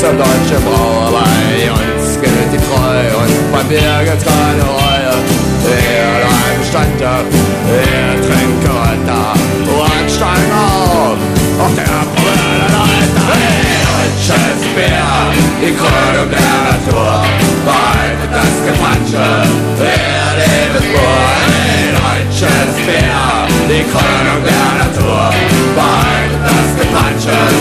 zur deutschen Brauerei. Uns gilt die Treue und beim Bier gibt's keine Reue. Wir bleiben standhaft, wir trinken weiter und steigen auf der Brüderleiter. Deutsches Bier, die Krönung der Natur, bald das Gepansche, wir leben vor. Deutsches Bier, die Krönung der Natur, bald das Gepansche.